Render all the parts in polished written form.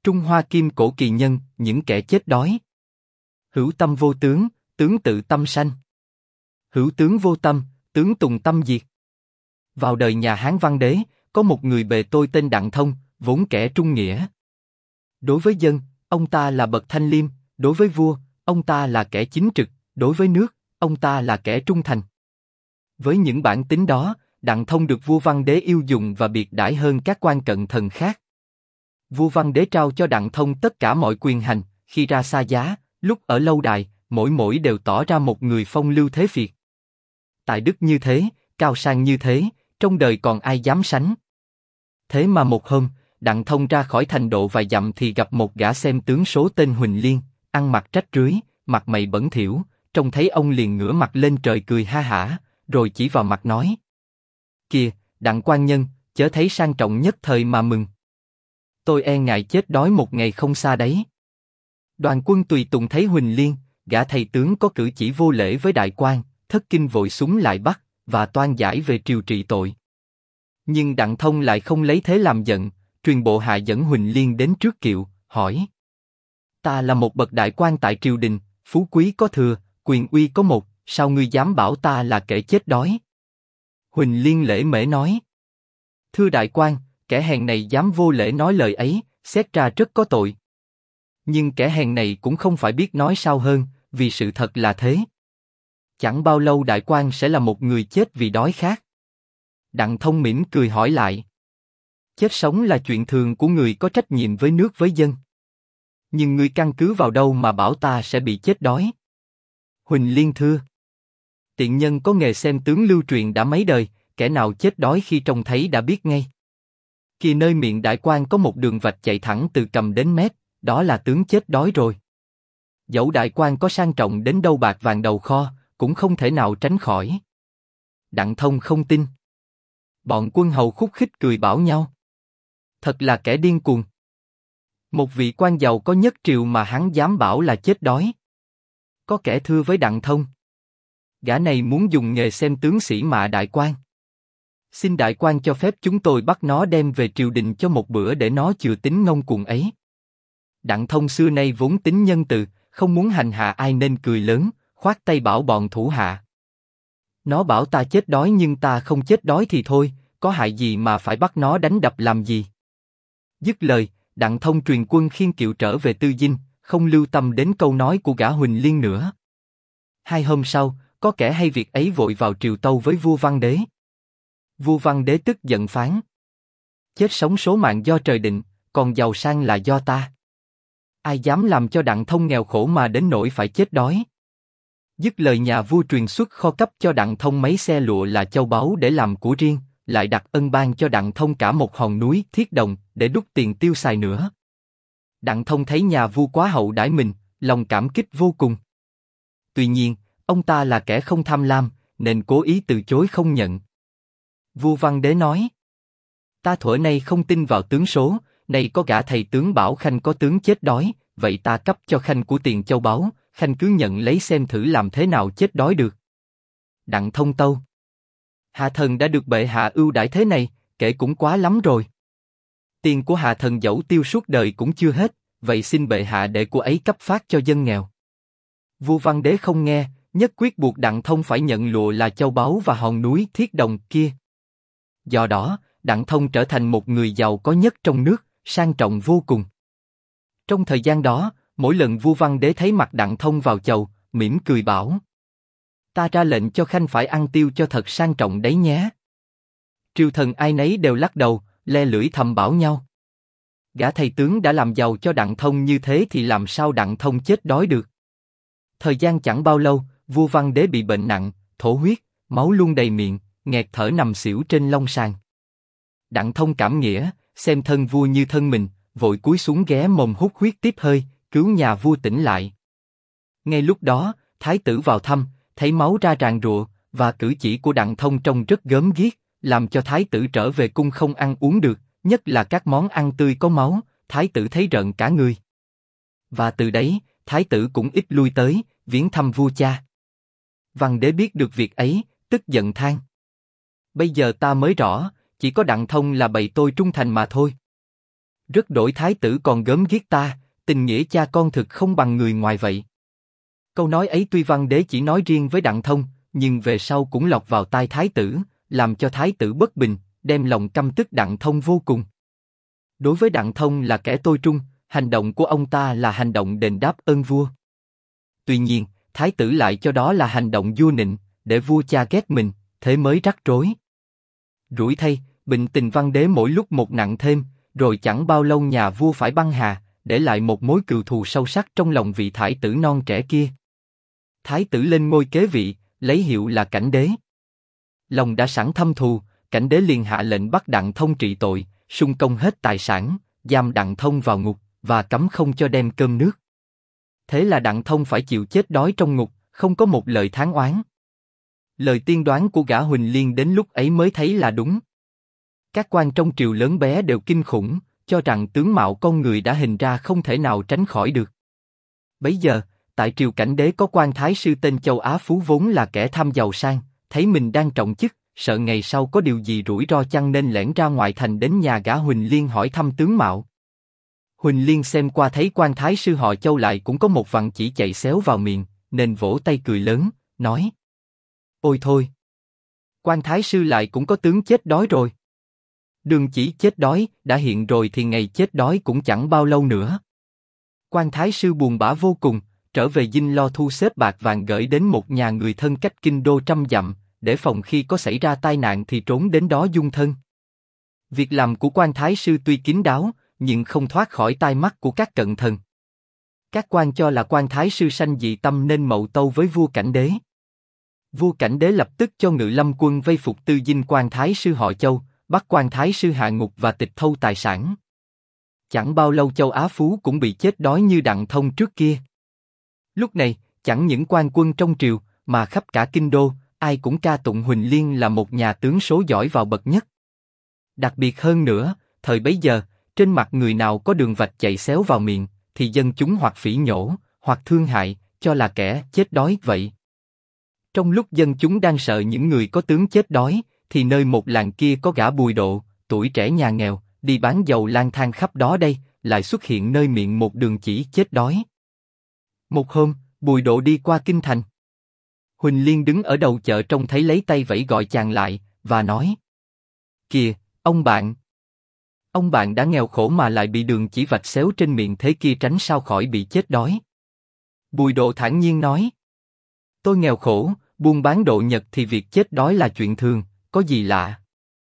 Trung Hoa Kim Cổ Kỳ Nhân, những kẻ chết đói. Hữu tâm vô tướng, tướng tự tâm sanh. Hữu tướng vô tâm, tướng tùng tâm diệt. Vào đời nhà Hán Văn Đế, có một người bề tôi tên Đặng Thông, vốn kẻ trung nghĩa. Đối với dân, ông ta là bậc thanh liêm; đối với vua, ông ta là kẻ chính trực; đối với nước, ông ta là kẻ trung thành. Với những bản tính đó, Đặng Thông được vua Văn Đế yêu dùng và biệt đãi hơn các quan cận thần khác. Vua Văn Đế trao cho Đặng Thông tất cả mọi quyền hành, khi ra xa giá, lúc ở lâu đài, mỗi đều tỏ ra một người phong lưu thế phiệt. Tài đức như thế, cao sang như thế, trong đời còn ai dám sánh. Thế mà một hôm, Đặng Thông ra khỏi thành độ vài dặm thì gặp một gã xem tướng số tên Huỳnh Liên, ăn mặc rách rưới, mặt mày bẩn thỉu, trông thấy ông liền ngửa mặt lên trời cười ha hả, rồi chỉ vào mặt nói: "Kìa, Đặng quan nhân, chớ thấy sang trọng nhất thời mà mừng. Tôi e ngại chết đói một ngày không xa đấy." Đoàn quân tùy tùng thấy Huỳnh Liên, gã thầy tướng có cử chỉ vô lễ với đại quan, thất kinh vội súng lại bắt và toan giải về triều trị tội. Nhưng Đặng Thông lại không lấy thế làm giận, truyền bộ hạ dẫn Huỳnh Liên đến trước kiệu, hỏi: "Ta là một bậc đại quan tại triều đình, phú quý có thừa, quyền uy có một, sao ngươi dám bảo ta là kẻ chết đói?" Huỳnh Liên lễ mễ nói: "Thưa đại quan, kẻ hèn này dám vô lễ nói lời ấy, xét ra rất có tội. Nhưng kẻ hèn này cũng không phải biết nói sao hơn, vì sự thật là thế. Chẳng bao lâu đại quan sẽ là một người chết vì đói khát." Đặng Thông mỉm cười hỏi lại: "Chết sống là chuyện thường của người có trách nhiệm với nước với dân. Nhưng ngươi căn cứ vào đâu mà bảo ta sẽ bị chết đói?" Huỳnh Liên thưa: "Tiện nhân có nghề xem tướng lưu truyền đã mấy đời, kẻ nào chết đói khi trông thấy đã biết ngay. Khi nơi miệng đại quan có một đường vạch chạy thẳng từ cằm đến mép, đó là tướng chết đói rồi. Dẫu đại quan có sang trọng đến đâu bạc vàng đầu kho, cũng không thể nào tránh khỏi." Đặng Thông không tin. Bọn quân hầu khúc khích cười bảo nhau: "Thật là kẻ điên cuồng. Một vị quan giàu có nhất triều mà hắn dám bảo là chết đói." Có kẻ thưa với Đặng Thông: "Gã này muốn dùng nghề xem tướng sĩ mạ đại quan. Xin đại quan cho phép chúng tôi bắt nó đem về triều đình cho một bữa để nó chừa tính ngông cuồng ấy." Đặng Thông xưa nay vốn tính nhân từ, không muốn hành hạ ai nên cười lớn, khoát tay bảo bọn thủ hạ: "Nó bảo ta chết đói nhưng ta không chết đói thì thôi, có hại gì mà phải bắt nó đánh đập làm gì?" Dứt lời, Đặng Thông truyền quân khiêng kiệu trở về Tư Dinh, không lưu tâm đến câu nói của gã Huỳnh Liên nữa. 2 hôm sau, có kẻ hay việc ấy vội vào triều tâu với vua Văn Đế. Vua Văn Đế tức giận phán: "Chết sống số mạng do trời định, còn giàu sang là do ta. Ai dám làm cho Đặng Thông nghèo khổ mà đến nỗi phải chết đói?" Dứt lời, nhà vua truyền xuất kho cấp cho Đặng Thông mấy xe lụa là châu báu để làm của riêng, lại đặt ân ban cho Đặng Thông cả một hòn núi thiết đồng để đút tiền tiêu xài nữa. Đặng Thông thấy nhà vua quá hậu đãi mình, lòng cảm kích vô cùng. Tuy nhiên, ông ta là kẻ không tham lam, nên cố ý từ chối không nhận. Vua Văn Đế nói: "Ta thuở nay không tin vào tướng số, nay có gã thầy tướng bảo Khanh có tướng chết đói, vậy ta cấp cho Khanh của tiền châu báu, Khanh cứ nhận lấy xem thử làm thế nào chết đói được." Đặng Thông tâu: "Hạ thần đã được bệ hạ ưu đãi thế này, kể cũng quá lắm rồi. Tiền của hạ thần dẫu tiêu suốt đời cũng chưa hết, vậy xin bệ hạ để của ấy cấp phát cho dân nghèo." Vua Văn Đế không nghe, nhất quyết buộc Đặng Thông phải nhận lụa là châu báu và hòn núi thiết đồng kia. Do đó, Đặng Thông trở thành một người giàu có nhất trong nước, sang trọng vô cùng. Trong thời gian đó, mỗi lần vua Văn Đế thấy mặt Đặng Thông vào chầu, mỉm cười bảo: "Ta ra lệnh cho Khanh phải ăn tiêu cho thật sang trọng đấy nhé." Triều thần ai nấy đều lắc đầu, le lưỡi thầm bảo nhau: Gã thầy tướng đã làm giàu cho Đặng Thông như thế thì làm sao Đặng Thông chết đói được. Thời gian chẳng bao lâu, vua Văn Đế bị bệnh nặng, thổ huyết, máu luôn đầy miệng, nghẹt thở nằm xỉu trên long sàng. Đặng Thông cảm nghĩa, xem thân vua như thân mình, vội cúi xuống ghé mồm hút huyết tiếp hơi, cứu nhà vua tỉnh lại. Ngay lúc đó, thái tử vào thăm, thấy máu ra ràn rụa, và cử chỉ của Đặng Thông trông rất gớm ghiếc, làm cho thái tử trở về cung không ăn uống được, nhất là các món ăn tươi có máu, thái tử thấy rợn cả người. Và từ đấy, thái tử cũng ít lui tới, viếng thăm vua cha. Văn Đế biết được việc ấy, tức giận than: Bây giờ ta mới rõ, chỉ có Đặng Thông là bày tôi trung thành mà thôi. Rất đổi thái tử còn gớm ghiếc ta, tình nghĩa cha con thực không bằng người ngoài vậy. Câu nói ấy tuy văn đế chỉ nói riêng với Đặng Thông, nhưng về sau cũng lọt vào tai thái tử, làm cho thái tử bất bình, đem lòng căm tức Đặng Thông vô cùng. Đối với Đặng Thông là kẻ tôi trung, hành động của ông ta là hành động đền đáp ơn vua. Tuy nhiên, thái tử lại cho đó là hành động vua nịnh, để vua cha ghét mình, thế mới rắc rối. Rủi thay, bệnh tình văn đế mỗi lúc một nặng thêm, rồi chẳng bao lâu nhà vua phải băng hà, để lại một mối cừu thù sâu sắc trong lòng vị thái tử non trẻ kia. Thái tử lên ngôi kế vị, lấy hiệu là Cảnh Đế. Lòng đã sẵn thâm thù, Cảnh Đế liền hạ lệnh bắt Đặng Thông trị tội, sung công hết tài sản, giam Đặng Thông vào ngục và cấm không cho đem cơm nước. Thế là Đặng Thông phải chịu chết đói trong ngục, không có một lời thán oán. Lời tiên đoán của gã Huỳnh Liên đến lúc ấy mới thấy là đúng. Các quan trong triều lớn bé đều kinh khủng, cho rằng tướng mạo con người đã hình ra không thể nào tránh khỏi được. Bấy giờ, tại triều Cảnh Đế có quan thái sư tên Châu Á Phú vốn là kẻ tham giàu sang, thấy mình đang trọng chức, sợ ngày sau có điều gì rủi ro chăng nên lẻn ra ngoại thành đến nhà gã Huỳnh Liên hỏi thăm tướng mạo. Huỳnh Liên xem qua thấy quan thái sư họ Châu lại cũng có một vặn chỉ chạy xéo vào miệng, nên vỗ tay cười lớn, nói: Ôi thôi! Quan thái sư lại cũng có tướng chết đói rồi. Đường chỉ chết đói đã hiện rồi thì ngày chết đói cũng chẳng bao lâu nữa. Quan thái sư buồn bã vô cùng, trở về dinh lo thu xếp bạc vàng gửi đến một nhà người thân cách kinh đô 100 dặm, để phòng khi có xảy ra tai nạn thì trốn đến đó dung thân. Việc làm của quan thái sư tuy kín đáo, nhưng không thoát khỏi tai mắt của các cận thần. Các quan cho là quan thái sư sanh dị tâm nên mậu tâu với vua Cảnh Đế. Vua Cảnh Đế lập tức cho ngự lâm quân vây phục tư dinh quan thái sư họ Châu, bắt quan thái sư hạ ngục và tịch thâu tài sản. Chẳng bao lâu Châu Á Phú cũng bị chết đói như Đặng Thông trước kia. Lúc này, chẳng những quan quân trong triều, mà khắp cả kinh đô, ai cũng ca tụng Huỳnh Liên là một nhà tướng số giỏi vào bậc nhất. Đặc biệt hơn nữa, thời bấy giờ, trên mặt người nào có đường vạch chạy xéo vào miệng, thì dân chúng hoặc phỉ nhổ, hoặc thương hại, cho là kẻ chết đói vậy. Trong lúc dân chúng đang sợ những người có tướng chết đói, thì nơi một làng kia có gã Bùi Độ, tuổi trẻ nhà nghèo, đi bán dầu lang thang khắp đó đây, lại xuất hiện nơi miệng một đường chỉ chết đói. Một hôm, Bùi Độ đi qua kinh thành. Huỳnh Liên đứng ở đầu chợ trông thấy lấy tay vẫy gọi chàng lại, và nói: Kìa, ông bạn! Ông bạn đã nghèo khổ mà lại bị đường chỉ vạch xéo trên miệng thế kia tránh sao khỏi bị chết đói. Bùi Độ thản nhiên nói: Tôi nghèo khổ, buôn bán độ nhật thì việc chết đói là chuyện thường, có gì lạ.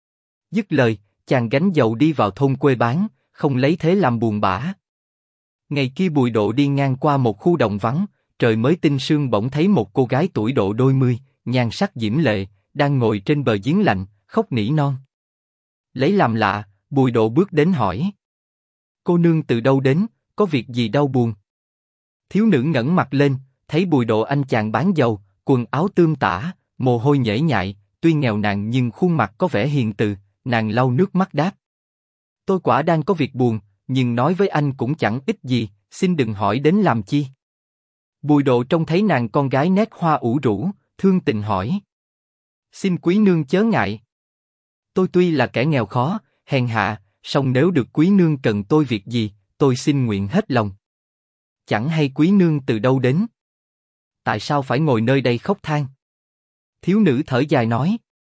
Dứt lời, chàng gánh dầu đi vào thôn quê bán, không lấy thế làm buồn bã. Ngày kia Bùi Độ đi ngang qua một khu đồng vắng, trời mới tinh sương bỗng thấy một cô gái tuổi độ đôi mươi, nhan sắc diễm lệ, đang ngồi trên bờ giếng lạnh, khóc nỉ non. Lấy làm lạ, Bùi Độ bước đến hỏi: Cô nương từ đâu đến, có việc gì đau buồn? Thiếu nữ ngẩng mặt lên, thấy Bùi Độ anh chàng bán dầu, quần áo tươm tả, mồ hôi nhễ nhại, tuy nghèo nàn nhưng khuôn mặt có vẻ hiền từ, nàng lau nước mắt đáp: Tôi quả đang có việc buồn, nhưng nói với anh cũng chẳng ích gì, xin đừng hỏi đến làm chi. Bùi Độ trông thấy nàng con gái nét hoa ủ rũ, thương tình hỏi: Xin quý nương chớ ngại. Tôi tuy là kẻ nghèo khó, hèn hạ, song nếu được quý nương cần tôi việc gì, tôi xin nguyện hết lòng. Chẳng hay quý nương từ đâu đến? Tại sao phải ngồi nơi đây khóc than? Thiếu nữ thở dài nói: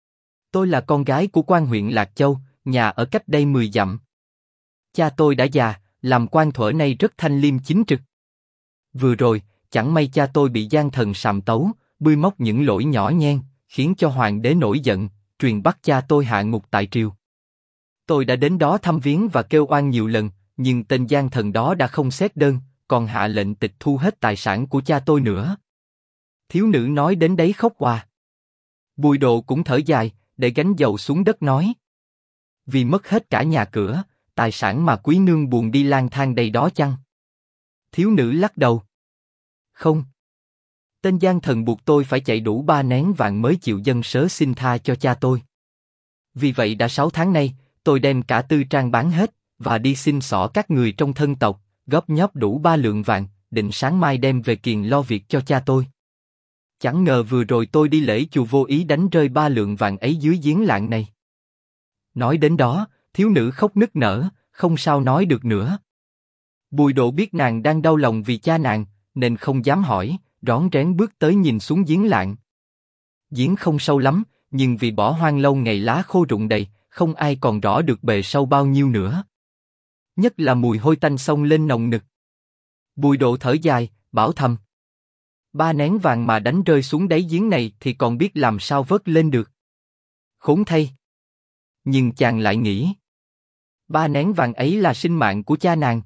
Tôi là con gái của quan huyện Lạc Châu, nhà ở cách đây 10 dặm. Cha tôi đã già, làm quan thuở nay rất thanh liêm chính trực. Vừa rồi, chẳng may cha tôi bị gian thần sàm tấu, bươi móc những lỗi nhỏ nhen, khiến cho hoàng đế nổi giận, truyền bắt cha tôi hạ ngục tại triều. Tôi đã đến đó thăm viếng và kêu oan nhiều lần, nhưng tên gian thần đó đã không xét đơn, còn hạ lệnh tịch thu hết tài sản của cha tôi nữa. Thiếu nữ nói đến đấy khóc òa. Bùi Độ cũng thở dài, để gánh dầu xuống đất nói: Vì mất hết cả nhà cửa, tài sản mà quý nương buồn đi lang thang đây đó chăng? Thiếu nữ lắc đầu: Không. Tên gian thần buộc tôi phải chạy đủ 3 nén vàng mới chịu dâng sớ xin tha cho cha tôi. Vì vậy đã 6 tháng nay, tôi đem cả tư trang bán hết, và đi xin xỏ các người trong thân tộc, góp nhóp đủ 3 lượng vàng, định sáng mai đem về kiền lo việc cho cha tôi. Chẳng ngờ vừa rồi tôi đi lễ chùa vô ý đánh rơi 3 lượng vàng ấy dưới giếng lạng này. Nói đến đó, thiếu nữ khóc nức nở, không sao nói được nữa. Bùi Độ biết nàng đang đau lòng vì cha nàng, nên không dám hỏi, rón rén bước tới nhìn xuống giếng lạng. Giếng không sâu lắm, nhưng vì bỏ hoang lâu ngày lá khô rụng đầy, không ai còn rõ được bề sâu bao nhiêu nữa. Nhất là mùi hôi tanh xông lên nồng nực. Bùi Độ thở dài, bảo thầm: 3 nén vàng mà đánh rơi xuống đáy giếng này thì còn biết làm sao vớt lên được. Khốn thay! Nhưng chàng lại nghĩ, 3 nén vàng ấy là sinh mạng của cha nàng.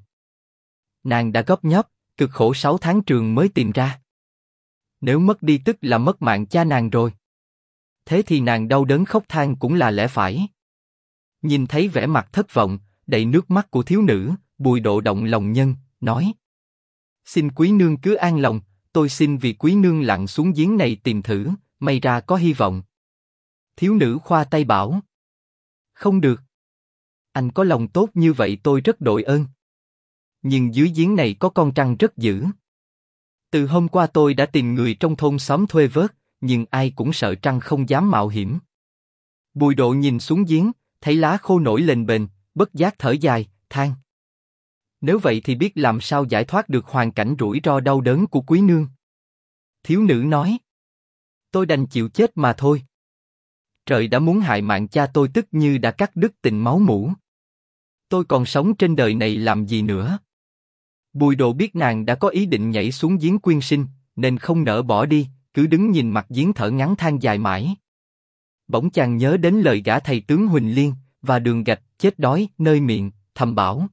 Nàng đã góp nhóp, cực khổ 6 tháng trường mới tìm ra. Nếu mất đi tức là mất mạng cha nàng rồi. Thế thì nàng đau đớn khóc than cũng là lẽ phải. Nhìn thấy vẻ mặt thất vọng, đầy nước mắt của thiếu nữ, Bùi Độ động lòng nhân, nói: xin quý nương cứ an lòng, tôi xin vì quý nương lặn xuống giếng này tìm thử, may ra có hy vọng. Thiếu nữ khoa tay bảo: không được. Anh có lòng tốt như vậy tôi rất đội ơn. Nhưng dưới giếng này có con trăng rất dữ. Từ hôm qua tôi đã tìm người trong thôn xóm thuê vớt, nhưng ai cũng sợ trăng không dám mạo hiểm. Bùi Độ nhìn xuống giếng, thấy lá khô nổi lên bền, bất giác thở dài, than: nếu vậy thì biết làm sao giải thoát được hoàn cảnh rủi ro đau đớn của quý nương. Thiếu nữ nói: tôi đành chịu chết mà thôi. Trời đã muốn hại mạng cha tôi tức như đã cắt đứt tình máu mủ. Tôi còn sống trên đời này làm gì nữa? Bùi Độ biết nàng đã có ý định nhảy xuống giếng quyên sinh, nên không nỡ bỏ đi, cứ đứng nhìn mặt giếng thở ngắn than dài mãi. Bỗng chàng nhớ đến lời gã thầy tướng Huỳnh Liên và đường gạch chết đói nơi miệng, thầm bảo: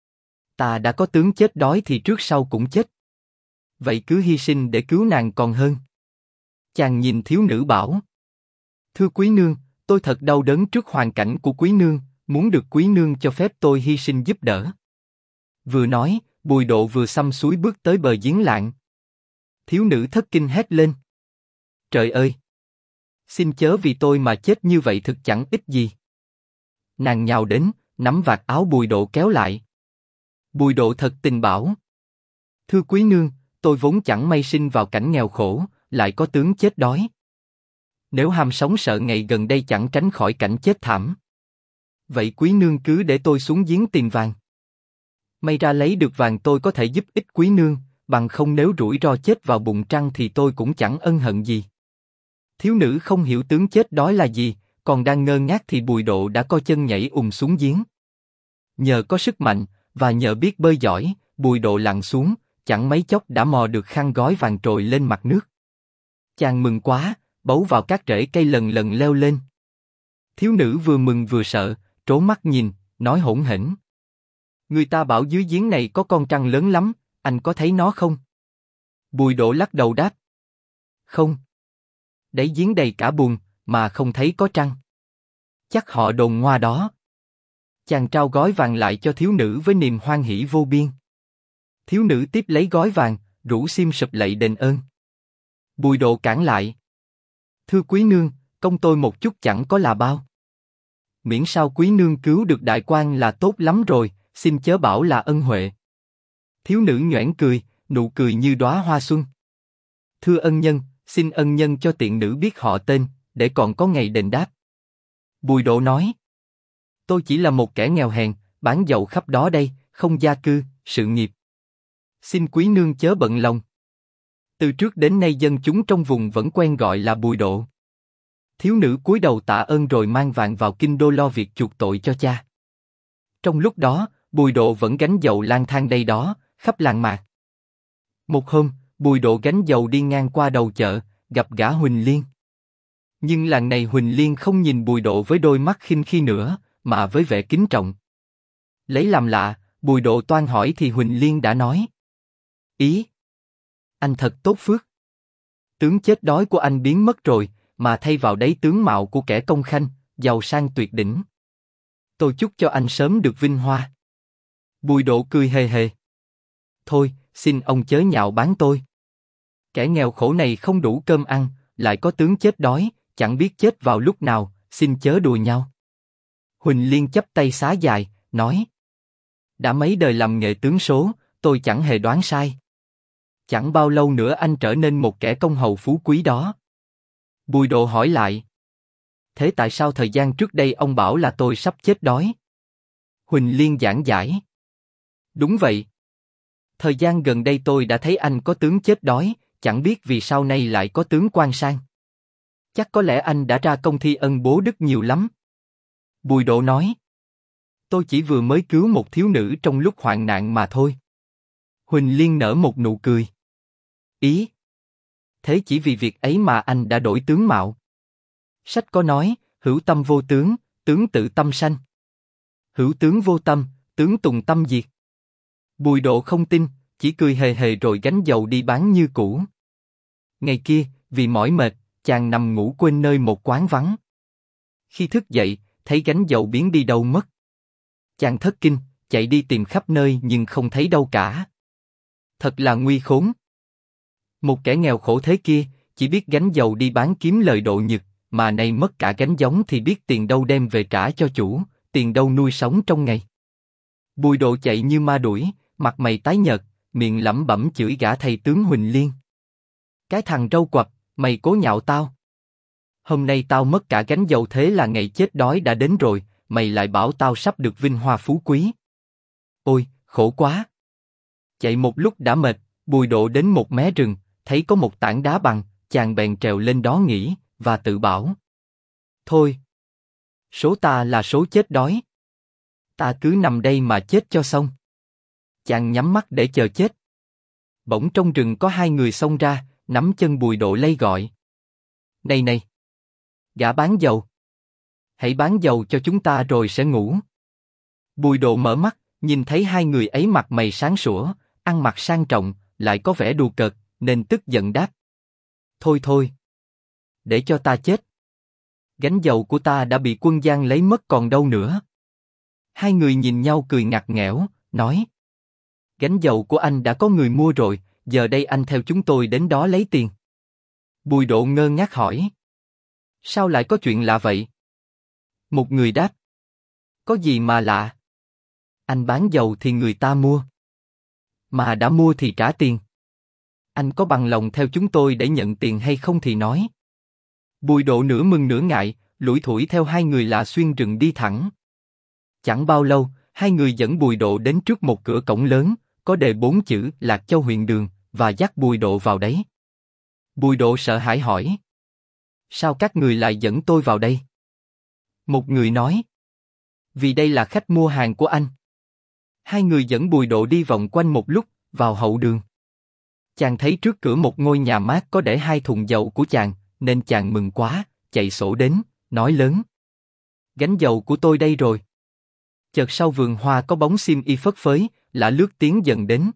ta đã có tướng chết đói thì trước sau cũng chết. Vậy cứ hy sinh để cứu nàng còn hơn. Chàng nhìn thiếu nữ bảo: thưa quý nương, tôi thật đau đớn trước hoàn cảnh của quý nương, muốn được quý nương cho phép tôi hy sinh giúp đỡ. Vừa nói, Bùi Độ vừa xăm suối bước tới bờ giếng lạng. Thiếu nữ thất kinh hét lên: trời ơi! Xin chớ vì tôi mà chết như vậy thực chẳng ích gì. Nàng nhào đến, nắm vạt áo Bùi Độ kéo lại. Bùi Độ thật tình bảo: thưa quý nương, tôi vốn chẳng may sinh vào cảnh nghèo khổ, lại có tướng chết đói. Nếu ham sống sợ ngày gần đây chẳng tránh khỏi cảnh chết thảm. Vậy quý nương cứ để tôi xuống giếng tìm vàng. May ra lấy được vàng tôi có thể giúp ích quý nương, bằng không nếu rủi ro chết vào bụng trăng thì tôi cũng chẳng ân hận gì. Thiếu nữ không hiểu tướng chết đói là gì, còn đang ngơ ngác thì Bùi Độ đã co chân nhảy xuống giếng. Nhờ có sức mạnh, và nhờ biết bơi giỏi, Bùi Độ lặn xuống, chẳng mấy chốc đã mò được khăn gói vàng trồi lên mặt nước. Chàng mừng quá, bấu vào các rễ cây lần lần leo lên. Thiếu nữ vừa mừng vừa sợ, trố mắt nhìn, nói hỗn hển: người ta bảo dưới giếng này có con trăng lớn lắm, anh có thấy nó không? Bùi Độ lắc đầu đáp: không. Đáy giếng đầy cả bùn, mà không thấy có trăng. Chắc họ đồn ngoa đó. Chàng trao gói vàng lại cho thiếu nữ với niềm hoan hỉ vô biên. Thiếu nữ tiếp lấy gói vàng, rủ xiêm sụp lạy đền ơn. Bùi Độ cản lại: thưa quý nương, công tôi một chút chẳng có là bao. Miễn sao quý nương cứu được đại quan là tốt lắm rồi, xin chớ bảo là ân huệ. Thiếu nữ nhoẻn cười, nụ cười như đóa hoa xuân. Thưa ân nhân, xin ân nhân cho tiện nữ biết họ tên, để còn có ngày đền đáp. Bùi Độ nói: tôi chỉ là một kẻ nghèo hèn, bán dầu khắp đó đây, không gia cư, sự nghiệp. Xin quý nương chớ bận lòng. Từ trước đến nay dân chúng trong vùng vẫn quen gọi là Bùi Độ. Thiếu nữ cúi đầu tạ ơn rồi mang vàng vào kinh đô lo việc chuộc tội cho cha. Trong lúc đó, Bùi Độ vẫn gánh dầu lang thang đây đó, khắp làng mạc. Một hôm, Bùi Độ gánh dầu đi ngang qua đầu chợ, gặp gã Huỳnh Liên. Nhưng lần này Huỳnh Liên không nhìn Bùi Độ với đôi mắt khinh khi nữa, mà với vẻ kính trọng. Lấy làm lạ, Bùi Độ toan hỏi thì Huỳnh Liên đã nói: ý, anh thật tốt phước. Tướng chết đói của anh biến mất rồi, mà thay vào đấy tướng mạo của kẻ công khanh, giàu sang tuyệt đỉnh. Tôi chúc cho anh sớm được vinh hoa. Bùi Độ cười hề hề: thôi, xin ông chớ nhạo báng tôi. Kẻ nghèo khổ này không đủ cơm ăn, lại có tướng chết đói, chẳng biết chết vào lúc nào, xin chớ đùa nhau. Huỳnh Liên chắp tay xá dài, nói: đã mấy đời làm nghề tướng số, tôi chẳng hề đoán sai. Chẳng bao lâu nữa anh trở nên một kẻ công hầu phú quý đó. Bùi Độ hỏi lại: thế tại sao thời gian trước đây ông bảo là tôi sắp chết đói? Huỳnh Liên giảng giải. Đúng vậy. Thời gian gần đây tôi đã thấy anh có tướng chết đói, chẳng biết vì sao nay lại có tướng quan sang. Chắc có lẽ anh đã ra công thi ân bố đức nhiều lắm. Bùi Độ nói. Tôi chỉ vừa mới cứu một thiếu nữ trong lúc hoạn nạn mà thôi. Huỳnh Liên nở một nụ cười. Ý. Thế chỉ vì việc ấy mà anh đã đổi tướng mạo. Sách có nói, hữu tâm vô tướng, tướng tự tâm sanh. Hữu tướng vô tâm, tướng tùng tâm diệt. Bùi Độ không tin, chỉ cười hề hề rồi gánh dầu đi bán như cũ. Ngày kia, vì mỏi mệt, chàng nằm ngủ quên nơi một quán vắng. Khi thức dậy, thấy gánh dầu biến đi đâu mất. Chàng thất kinh, chạy đi tìm khắp nơi nhưng không thấy đâu cả. Thật là nguy khốn. Một kẻ nghèo khổ thế kia, chỉ biết gánh dầu đi bán kiếm lời độ nhật, mà nay mất cả gánh giống thì biết tiền đâu đem về trả cho chủ, tiền đâu nuôi sống trong ngày. Bùi Độ chạy như ma đuổi, mặt mày tái nhợt, miệng lẩm bẩm chửi gã thầy tướng Huỳnh Liên. Cái thằng râu quặp, mày cố nhạo tao. Hôm nay tao mất cả gánh dầu thế là ngày chết đói đã đến rồi, mày lại bảo tao sắp được vinh hoa phú quý. Ôi, khổ quá. Chạy một lúc đã mệt, Bùi Độ đến một mé rừng, thấy có một tảng đá bằng, chàng bèn trèo lên đó nghỉ, và tự bảo. Thôi. Số ta là số chết đói. Ta cứ nằm đây mà chết cho xong. Chàng nhắm mắt để chờ chết. Bỗng trong rừng có hai người xông ra, nắm chân Bùi Độ lay gọi. Này này! Gã bán dầu! Hãy bán dầu cho chúng ta rồi sẽ ngủ. Bùi Độ mở mắt, nhìn thấy hai người ấy mặt mày sáng sủa, ăn mặc sang trọng, lại có vẻ đùa cợt, nên tức giận đáp. Thôi thôi! Để cho ta chết! Gánh dầu của ta đã bị quân Giang lấy mất còn đâu nữa. Hai người nhìn nhau cười ngặt nghẽo, nói. Gánh dầu của anh đã có người mua rồi, giờ đây anh theo chúng tôi đến đó lấy tiền. Bùi Độ ngơ ngác hỏi. Sao lại có chuyện lạ vậy? Một người đáp. Có gì mà lạ? Anh bán dầu thì người ta mua. Mà đã mua thì trả tiền. Anh có bằng lòng theo chúng tôi để nhận tiền hay không thì nói. Bùi Độ nửa mừng nửa ngại, lủi thủi theo hai người lạ xuyên rừng đi thẳng. Chẳng bao lâu, hai người dẫn Bùi Độ đến trước một cửa cổng lớn, có đề 4 chữ Lạc Châu huyện đường, và dắt Bùi Độ vào đấy. Bùi Độ sợ hãi hỏi. Sao các người lại dẫn tôi vào đây? Một người nói. Vì đây là khách mua hàng của anh. Hai người dẫn Bùi Độ đi vòng quanh một lúc, vào hậu đường. Chàng thấy trước cửa một ngôi nhà mát có để 2 thùng dầu của chàng, nên chàng mừng quá, chạy sổ đến, nói lớn. Gánh dầu của tôi đây rồi. Chợt sau vườn hoa có bóng xiêm y phất phới, lả lướt tiến dần đến.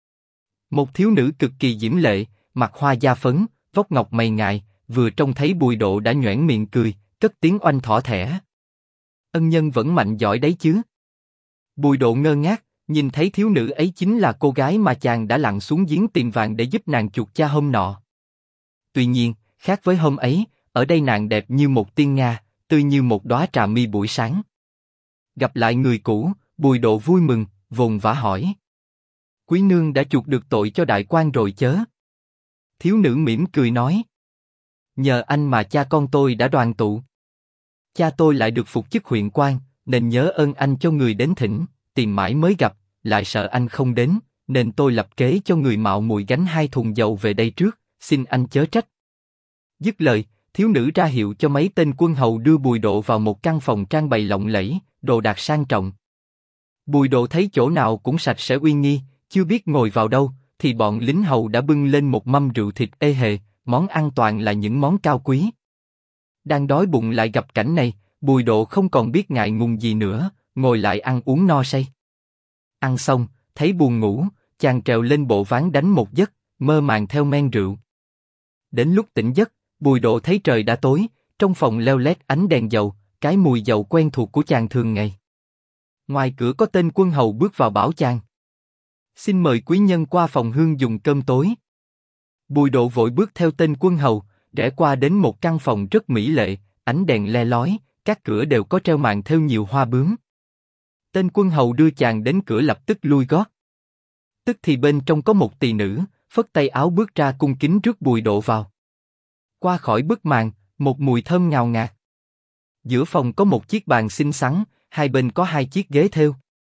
Một thiếu nữ cực kỳ diễm lệ, mặt hoa da phấn, vóc ngọc mày ngài, vừa trông thấy Bùi Độ đã nhoẻn miệng cười, cất tiếng oanh thỏ thẻ. Ân nhân vẫn mạnh giỏi đấy chứ. Bùi Độ ngơ ngác, nhìn thấy thiếu nữ ấy chính là cô gái mà chàng đã lặn xuống giếng tìm vàng để giúp nàng chuộc cha hôm nọ. Tuy nhiên, khác với hôm ấy, ở đây nàng đẹp như một tiên nga, tươi như một đóa trà mi buổi sáng. Gặp lại người cũ, Bùi Độ vui mừng, vồn vã hỏi. Quý nương đã chuộc được tội cho đại quan rồi chớ? Thiếu nữ mỉm cười nói. Nhờ anh mà cha con tôi đã đoàn tụ. Cha tôi lại được phục chức huyện quan, nên nhớ ơn anh cho người đến thỉnh, tìm mãi mới gặp, lại sợ anh không đến, nên tôi lập kế cho người mạo muội gánh 2 thùng dầu về đây trước, xin anh chớ trách. Dứt lời, thiếu nữ ra hiệu cho mấy tên quân hầu đưa Bùi Độ vào một căn phòng trang bày lộng lẫy, đồ đạc sang trọng. Bùi Độ thấy chỗ nào cũng sạch sẽ uy nghi, chưa biết ngồi vào đâu, thì bọn lính hầu đã bưng lên một mâm rượu thịt ê hề, món ăn toàn là những món cao quý. Đang đói bụng lại gặp cảnh này, Bùi Độ không còn biết ngại ngùng gì nữa, ngồi lại ăn uống no say. Ăn xong, thấy buồn ngủ, chàng trèo lên bộ ván đánh một giấc, mơ màng theo men rượu. Đến lúc tỉnh giấc, Bùi Độ thấy trời đã tối, trong phòng leo lét ánh đèn dầu, cái mùi dầu quen thuộc của chàng thường ngày. Ngoài cửa có tên quân hầu bước vào bảo chàng. Xin mời quý nhân qua phòng hương dùng cơm tối. Bùi Độ vội bước theo tên quân hầu, rẽ qua đến một căn phòng rất mỹ lệ, ánh đèn le lói, các cửa đều có treo màn thêu nhiều hoa bướm. Tên quân hầu đưa chàng đến cửa lập tức lui gót. Tức thì bên trong có một tỳ nữ, phất tay áo bước ra cung kính rước Bùi Độ vào. Qua khỏi bức màn, một mùi thơm ngào ngạt. Giữa phòng có một chiếc bàn xinh xắn, hai bên có 2 chiếc ghế thêu.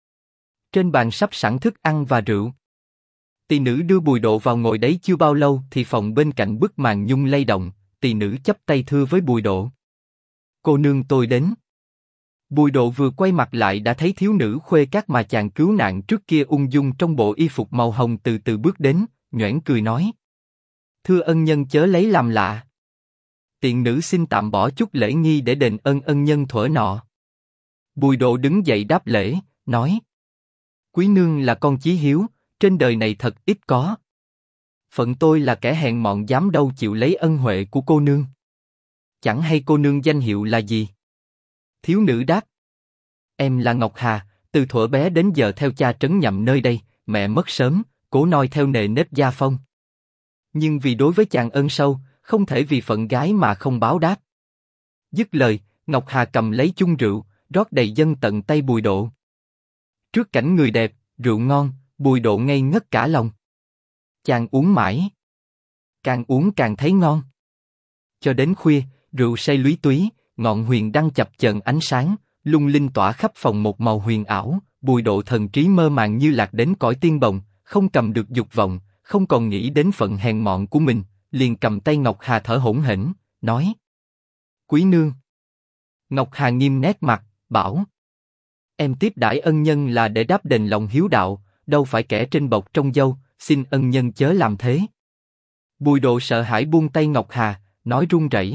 Trên bàn sắp sẵn thức ăn và rượu. Tỳ nữ đưa Bùi Độ vào ngồi đấy chưa bao lâu thì phòng bên cạnh bức màn nhung lay động, tỳ nữ chắp tay thưa với Bùi Độ. Cô nương tôi đến. Bùi Độ vừa quay mặt lại đã thấy thiếu nữ khuê các mà chàng cứu nạn trước kia ung dung trong bộ y phục màu hồng từ từ bước đến, nhoẻn cười nói. Thưa ân nhân chớ lấy làm lạ. Tiện nữ xin tạm bỏ chút lễ nghi để đền ân ân nhân thuở nọ. Bùi Độ đứng dậy đáp lễ, nói. Quý nương là con chí hiếu, trên đời này thật ít có. Phận tôi là kẻ hèn mọn dám đâu chịu lấy ân huệ của cô nương. Chẳng hay cô nương danh hiệu là gì? Thiếu nữ đáp. Em là Ngọc Hà, từ thuở bé đến giờ theo cha trấn nhậm nơi đây, mẹ mất sớm, cố noi theo nề nếp gia phong. Nhưng vì đối với chàng ân sâu, không thể vì phận gái mà không báo đáp. Dứt lời, Ngọc Hà cầm lấy chung rượu, rót đầy dâng tận tay Bùi Độ. Trước cảnh người đẹp, rượu ngon, Bùi Độ ngây ngất cả lòng. Chàng uống mãi. Càng uống càng thấy ngon. Cho đến khuya, rượu say lúy túy, ngọn huyền đăng chập chờn ánh sáng, lung linh tỏa khắp phòng một màu huyền ảo. Bùi Độ thần trí mơ màng như lạc đến cõi tiên bồng, không cầm được dục vọng, không còn nghĩ đến phận hèn mọn của mình, liền cầm tay Ngọc Hà thở hổn hển, nói: Quý nương. Ngọc Hà nghiêm nét mặt, bảo: Em tiếp đãi ân nhân là để đáp đền lòng hiếu đạo, đâu phải kẻ trên bọc trong dâu, xin ân nhân chớ làm thế. Bùi Độ sợ hãi buông tay Ngọc Hà, nói run rẩy: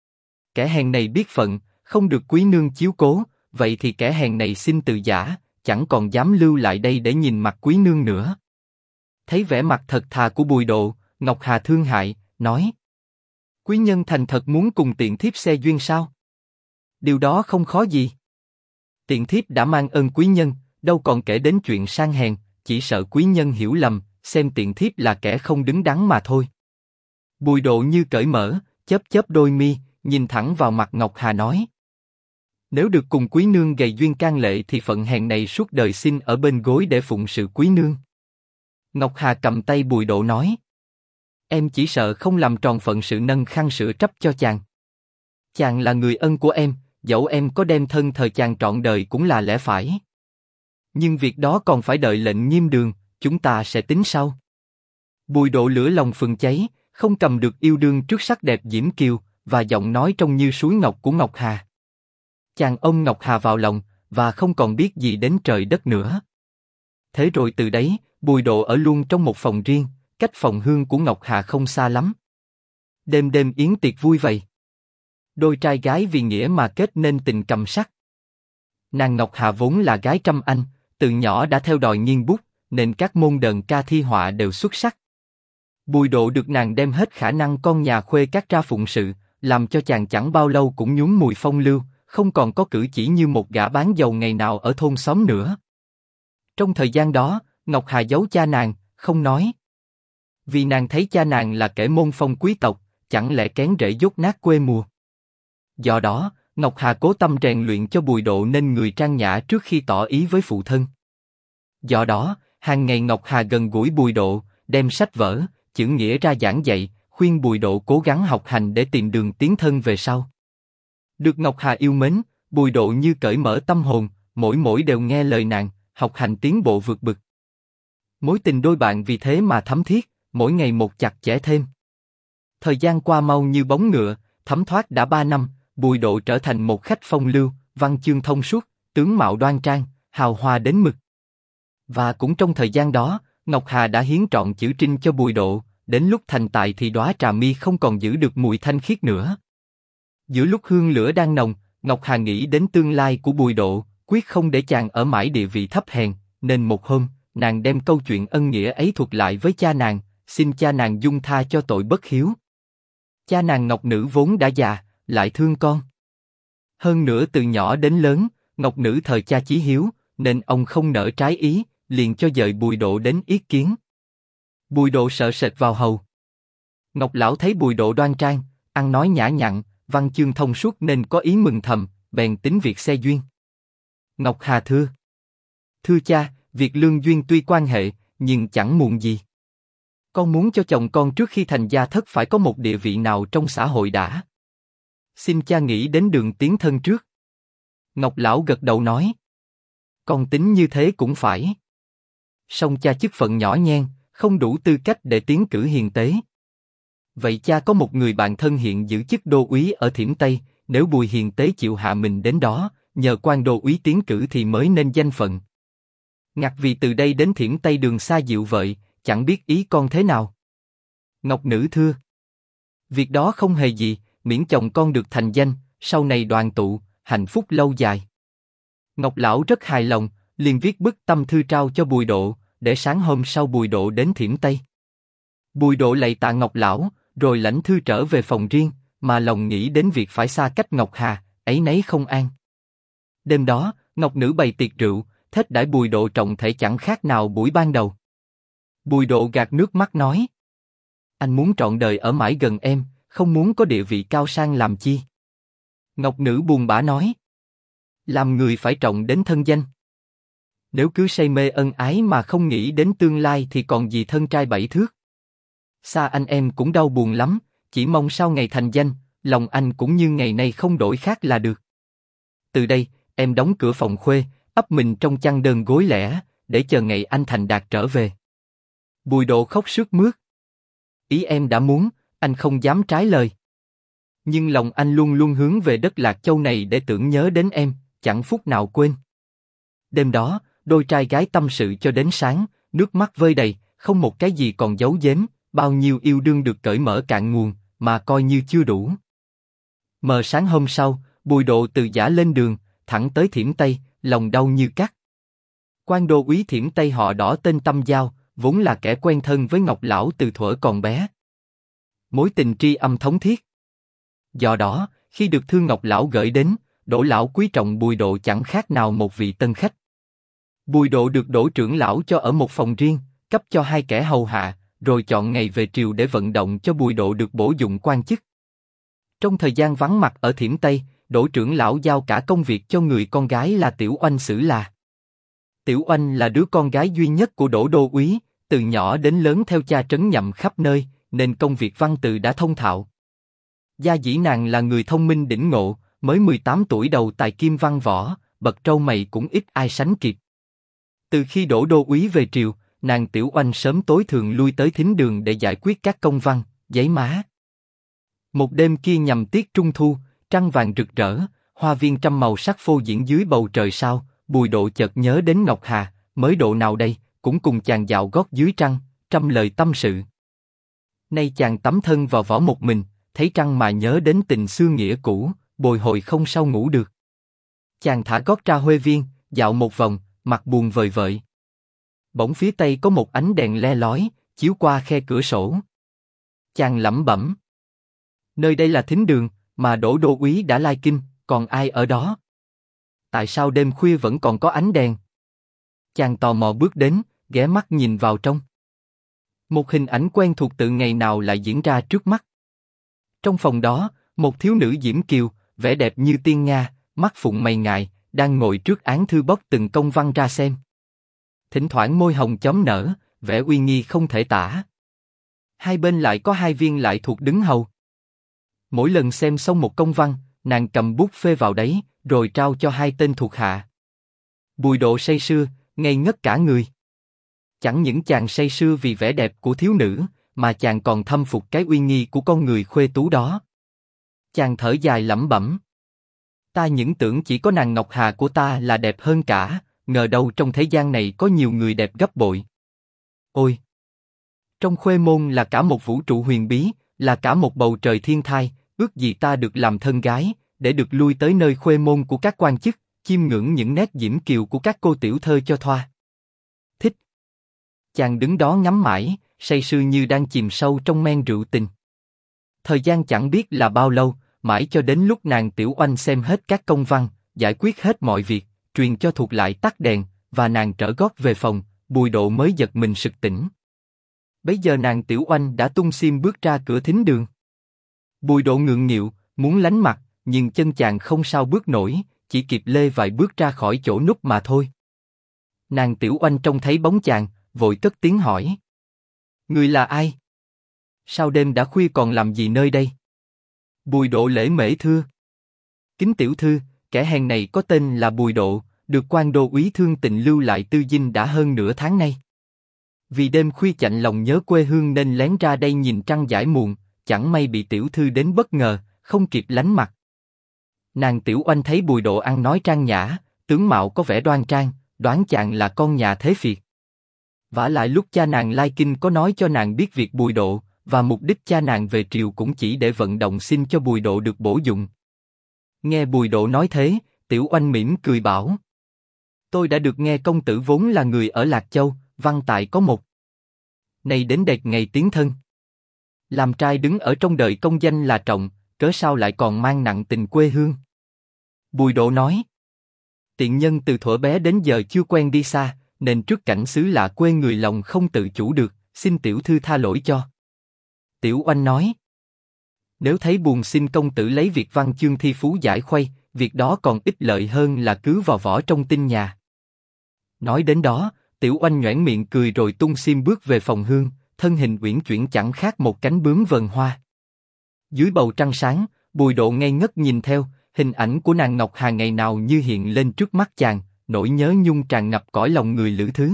Kẻ hèn này biết phận, không được quý nương chiếu cố, vậy thì kẻ hèn này xin từ giã, chẳng còn dám lưu lại đây để nhìn mặt quý nương nữa. Thấy vẻ mặt thật thà của Bùi Độ, Ngọc Hà thương hại, nói: Quý nhân thành thật muốn cùng tiện thiếp xe duyên sao? Điều đó không khó gì. Tiện thiếp đã mang ơn quý nhân, đâu còn kể đến chuyện sang hèn, chỉ sợ quý nhân hiểu lầm, xem tiện thiếp là kẻ không đứng đắn mà thôi. Bùi Độ như cởi mở, chớp chớp đôi mi, nhìn thẳng vào mặt Ngọc Hà nói: Nếu được cùng quý nương gầy duyên can lệ thì phận hèn này suốt đời xin ở bên gối để phụng sự quý nương. Ngọc Hà cầm tay Bùi Độ nói: Em chỉ sợ không làm tròn phận sự nâng khăn sữa trắp cho chàng. Chàng là người ân của em, dẫu em có đem thân thờ chàng trọn đời cũng là lẽ phải. Nhưng việc đó còn phải đợi lệnh nghiêm đường, chúng ta sẽ tính sau. Bùi Độ lửa lòng phừng cháy, không cầm được yêu đương trước sắc đẹp diễm kiều và giọng nói trông như suối ngọc của Ngọc Hà. Chàng ôm Ngọc Hà vào lòng và không còn biết gì đến trời đất nữa. Thế rồi từ đấy, Bùi Độ ở luôn trong một phòng riêng, cách phòng hương của Ngọc Hà không xa lắm. Đêm đêm yến tiệc vui vầy. Đôi trai gái vì nghĩa mà kết nên tình cầm sắc. Nàng Ngọc Hà vốn là gái trăm anh, từ nhỏ đã theo đòi nghiêng bút, nên các môn đờn ca thi họa đều xuất sắc. Bùi Độ được nàng đem hết khả năng con nhà khuê các ra phụng sự, làm cho chàng chẳng bao lâu cũng nhúng mùi phong lưu, không còn có cử chỉ như một gã bán dầu ngày nào ở thôn xóm nữa. Trong thời gian đó, Ngọc Hà giấu cha nàng, không nói. Vì nàng thấy cha nàng là kẻ môn phong quý tộc, chẳng lẽ kén rễ dốt nát quê mùa. Do đó, Ngọc Hà cố tâm rèn luyện cho Bùi Độ nên người trang nhã trước khi tỏ ý với phụ thân. Do đó, hàng ngày Ngọc Hà gần gũi Bùi Độ, đem sách vở, chữ nghĩa ra giảng dạy, khuyên Bùi Độ cố gắng học hành để tìm đường tiến thân về sau. Được Ngọc Hà yêu mến, Bùi Độ như cởi mở tâm hồn, mỗi đều nghe lời nàng, học hành tiến bộ vượt bực. Mối tình đôi bạn vì thế mà thấm thiết, mỗi ngày một chặt chẽ thêm. Thời gian qua mau như bóng ngựa, thấm thoát đã 3 năm, Bùi Độ trở thành một khách phong lưu, văn chương thông suốt, tướng mạo đoan trang, hào hoa đến mực. Và cũng trong thời gian đó, Ngọc Hà đã hiến trọn chữ trinh cho Bùi Độ, đến lúc thành tài thì đóa trà mi không còn giữ được mùi thanh khiết nữa. Giữa lúc hương lửa đang nồng, Ngọc Hà nghĩ đến tương lai của Bùi Độ, quyết không để chàng ở mãi địa vị thấp hèn, nên một hôm, nàng đem câu chuyện ân nghĩa ấy thuật lại với cha nàng, xin cha nàng dung tha cho tội bất hiếu. Cha nàng Ngọc Nữ vốn đã già, lại thương con. Hơn nữa từ nhỏ đến lớn, Ngọc Nữ thờ cha chí hiếu, nên ông không nỡ trái ý, liền cho dời Bùi Độ đến yết kiến. Bùi Độ sợ sệt vào hầu. Ngọc Lão thấy Bùi Độ đoan trang, ăn nói nhã nhặn, văn chương thông suốt nên có ý mừng thầm, bèn tính việc xe duyên. Ngọc Hà thưa: Thưa cha, việc lương duyên tuy quan hệ, nhưng chẳng muộn gì. Con muốn cho chồng con trước khi thành gia thất phải có một địa vị nào trong xã hội đã. Xin cha nghĩ đến đường tiến thân trước. Ngọc Lão gật đầu nói: Con tính như thế cũng phải. Song cha chức phận nhỏ nhen, không đủ tư cách để tiến cử hiền tế. Vậy cha có một người bạn thân hiện giữ chức đô úy ở Thiểm Tây, nếu Bùi hiền tế chịu hạ mình đến đó, nhờ quan đô úy tiến cử thì mới nên danh phận. Ngặt vì từ đây đến Thiểm Tây đường xa dịu vợi, chẳng biết ý con thế nào. Ngọc Nữ thưa: Việc đó không hề gì, miễn chồng con được thành danh, sau này đoàn tụ, hạnh phúc lâu dài. Ngọc Lão rất hài lòng, liền viết bức tâm thư trao cho Bùi Độ, để sáng hôm sau Bùi Độ đến Thiểm Tây. Bùi Độ lạy tạ Ngọc Lão, rồi lãnh thư trở về phòng riêng, mà lòng nghĩ đến việc phải xa cách Ngọc Hà, ấy nấy không an. Đêm đó, Ngọc Nữ bày tiệc rượu, thết đãi Bùi Độ trọng thể chẳng khác nào buổi ban đầu. Bùi Độ gạt nước mắt nói: Anh muốn trọn đời ở mãi gần em, không muốn có địa vị cao sang làm chi. Ngọc Nữ buồn bã nói: Làm người phải trọng đến thân danh. Nếu cứ say mê ân ái mà không nghĩ đến tương lai thì còn gì thân trai bảy thước. Xa anh em cũng đau buồn lắm, chỉ mong sau ngày thành danh, lòng anh cũng như ngày nay không đổi khác là được. Từ đây, em đóng cửa phòng khuê, ấp mình trong chăn đơn gối lẻ, để chờ ngày anh thành đạt trở về. Bùi Độ khóc sướt mướt. Ý em đã muốn, anh không dám trái lời. Nhưng lòng anh luôn luôn hướng về đất Lạc Châu này để tưởng nhớ đến em, chẳng phút nào quên. Đêm đó, đôi trai gái tâm sự cho đến sáng, nước mắt vơi đầy, không một cái gì còn giấu giếm, bao nhiêu yêu đương được cởi mở cạn nguồn, mà coi như chưa đủ. Mờ sáng hôm sau, Bùi Độ từ Giã lên đường, thẳng tới Thiểm Tây, lòng đau như cắt. Quan đô úy Thiểm Tây họ Đỏ tên Tâm Giao, vốn là kẻ quen thân với Ngọc Lão từ thuở còn bé. Mối tình tri âm thống thiết. Do đó, khi được Thương Ngọc Lão gửi đến, Đỗ Lão quý trọng Bùi Độ chẳng khác nào một vị tân khách. Bùi Độ được Đỗ trưởng lão cho ở một phòng riêng, cấp cho 2 kẻ hầu hạ, rồi chọn ngày về triều để vận động cho Bùi Độ được bổ dụng quan chức. Trong thời gian vắng mặt ở Thiểm Tây, Đỗ trưởng lão giao cả công việc cho người con gái là Tiểu Oanh xử là. Tiểu Oanh là đứa con gái duy nhất của Đỗ đô úy, từ nhỏ đến lớn theo cha trấn nhậm khắp nơi, nên công việc văn từ đã thông thạo. Gia dĩ nàng là người thông minh đỉnh ngộ, mới 18 tuổi đầu tài kim văn võ, bậc trâu mày cũng ít ai sánh kịp. Từ khi Đỗ đô úy về triều, nàng Tiểu Oanh sớm tối thường lui tới thính đường để giải quyết các công văn, giấy má. Một đêm kia nhằm tiết trung thu, trăng vàng rực rỡ, hoa viên trăm màu sắc phô diễn dưới bầu trời sao, Bùi Độ chợt nhớ đến Ngọc Hà, mới độ nào đây, cũng cùng chàng dạo gót dưới trăng, trăm lời tâm sự. Nay chàng tắm thân vào vỏ một mình, thấy trăng mà nhớ đến tình xưa nghĩa cũ, bồi hồi không sao ngủ được. Chàng thả gót ra Huê Viên, dạo một vòng, mặt buồn vời vợi. Bỗng phía tây có một ánh đèn le lói, chiếu qua khe cửa sổ. Chàng lẩm bẩm: Nơi đây là thính đường, mà Đỗ đô úy đã lai kinh, còn ai ở đó? Tại sao đêm khuya vẫn còn có ánh đèn? Chàng tò mò bước đến, ghé mắt nhìn vào trong. Một hình ảnh quen thuộc từ ngày nào lại diễn ra trước mắt. Trong phòng đó, một thiếu nữ diễm kiều, vẻ đẹp như tiên nga, mắt phụng mày ngài, đang ngồi trước án thư bóc từng công văn ra xem. Thỉnh thoảng môi hồng chớm nở, vẻ uy nghi không thể tả. Hai bên lại có 2 viên lại thuộc đứng hầu. Mỗi lần xem xong một công văn, nàng cầm bút phê vào đấy, rồi trao cho 2 tên thuộc hạ. Bùi Độ say sưa, ngây ngất cả người. Chẳng những chàng say sưa vì vẻ đẹp của thiếu nữ, mà chàng còn thâm phục cái uy nghi của con người khuê tú đó. Chàng thở dài lẩm bẩm: Ta những tưởng chỉ có nàng Ngọc Hà của ta là đẹp hơn cả, ngờ đâu trong thế gian này có nhiều người đẹp gấp bội. Ôi! Trong Khuê Môn là cả một vũ trụ huyền bí, là cả một bầu trời thiên thai, ước gì ta được làm thân gái, để được lui tới nơi Khuê Môn của các quan chức, chiêm ngưỡng những nét diễm kiều của các cô tiểu thơ cho thoa. Thích! Chàng đứng đó ngắm mãi, say sưa như đang chìm sâu trong men rượu tình. Thời gian chẳng biết là bao lâu, mãi cho đến lúc nàng Tiểu Oanh xem hết các công văn, giải quyết hết mọi việc, truyền cho thuộc lại tắt đèn, và nàng trở gót về phòng, Bùi Độ mới giật mình sực tỉnh. Bấy giờ nàng Tiểu Oanh đã tung xiêm bước ra cửa thính đường. Bùi Độ ngượng nghịu, muốn lánh mặt, nhưng chân chàng không sao bước nổi, chỉ kịp lê vài bước ra khỏi chỗ núp mà thôi. Nàng Tiểu Oanh trông thấy bóng chàng, vội cất tiếng hỏi: Người là ai? Sao đêm đã khuya còn làm gì nơi đây? Bùi Độ lễ mễ thưa: Kính tiểu thư, kẻ hèn này có tên là Bùi Độ, được quan đô úy thương tình lưu lại tư dinh đã hơn nửa tháng nay. Vì đêm khuya chạnh lòng nhớ quê hương nên lén ra đây nhìn trăng giải muộn, chẳng may bị tiểu thư đến bất ngờ, không kịp lánh mặt. Nàng Tiểu Oanh thấy Bùi Độ ăn nói trang nhã, tướng mạo có vẻ đoan trang, đoán chàng là con nhà thế phiệt. Vả lại lúc cha nàng lai kinh có nói cho nàng biết việc Bùi Độ, và mục đích cha nàng về triều cũng chỉ để vận động xin cho Bùi Độ được bổ dụng. Nghe Bùi Độ nói thế, Tiểu Oanh mỉm cười bảo: tôi đã được nghe công tử vốn là người ở Lạc Châu, văn tại có một. Nay đến đệt ngày tiến thân. Làm trai đứng ở trong đời công danh là trọng, cớ sao lại còn mang nặng tình quê hương. Bùi Độ nói: tiện nhân từ thuở bé đến giờ chưa quen đi xa, nên trước cảnh xứ lạ quê người lòng không tự chủ được, xin tiểu thư tha lỗi cho. Tiểu Oanh nói: nếu thấy buồn xin công tử lấy việc văn chương thi phú giải khuây, việc đó còn ích lợi hơn là cứ vào võ trong tinh nhà. Nói đến đó, Tiểu Oanh nhoẻn miệng cười rồi tung xiêm bước về phòng hương, thân hình uyển chuyển chẳng khác một cánh bướm vờn hoa. Dưới bầu trăng sáng, Bùi Độ ngây ngất nhìn theo, hình ảnh của nàng Ngọc Hà ngày nào như hiện lên trước mắt chàng, nỗi nhớ nhung tràn ngập cõi lòng người lữ thứ.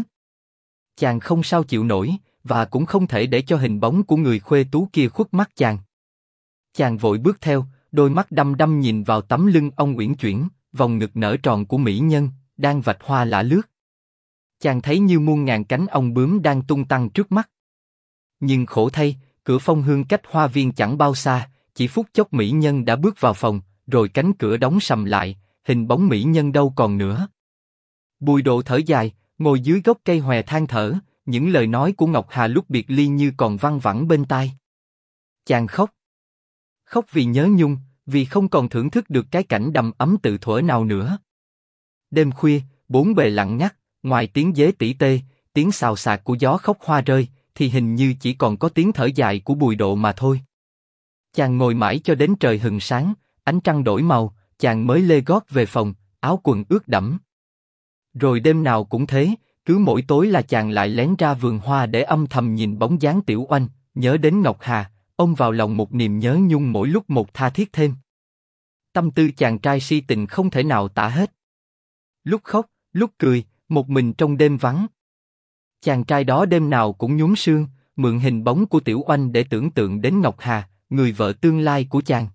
Chàng không sao chịu nổi, và cũng không thể để cho hình bóng của người khuê tú kia khuất mắt chàng. Chàng vội bước theo, đôi mắt đăm đăm nhìn vào tấm lưng ông uyển chuyển, vòng ngực nở tròn của mỹ nhân, đang vạch hoa lả lướt. Chàng thấy như muôn ngàn cánh ong bướm đang tung tăng trước mắt. Nhưng khổ thay, cửa phong hương cách hoa viên chẳng bao xa, chỉ phút chốc mỹ nhân đã bước vào phòng, rồi cánh cửa đóng sầm lại, hình bóng mỹ nhân đâu còn nữa. Bùi Độ thở dài, ngồi dưới gốc cây hòe than thở, những lời nói của Ngọc Hà lúc biệt ly như còn văng vẳng bên tai. Chàng khóc. Khóc vì nhớ nhung, vì không còn thưởng thức được cái cảnh đầm ấm tự thuở nào nữa. Đêm khuya, bốn bề lặng ngắt, ngoài tiếng dế tỉ tê, tiếng xào xạc của gió khóc hoa rơi, thì hình như chỉ còn có tiếng thở dài của Bùi Độ mà thôi. Chàng ngồi mãi cho đến trời hừng sáng, ánh trăng đổi màu, chàng mới lê gót về phòng, áo quần ướt đẫm. Rồi đêm nào cũng thế, cứ mỗi tối là chàng lại lén ra vườn hoa để âm thầm nhìn bóng dáng Tiểu Oanh, nhớ đến Ngọc Hà, ôm vào lòng một niềm nhớ nhung mỗi lúc một tha thiết thêm. Tâm tư chàng trai si tình không thể nào tả hết. Lúc khóc, lúc cười, một mình trong đêm vắng. Chàng trai đó đêm nào cũng nhún sương, mượn hình bóng của Tiểu Oanh để tưởng tượng đến Ngọc Hà, người vợ tương lai của chàng.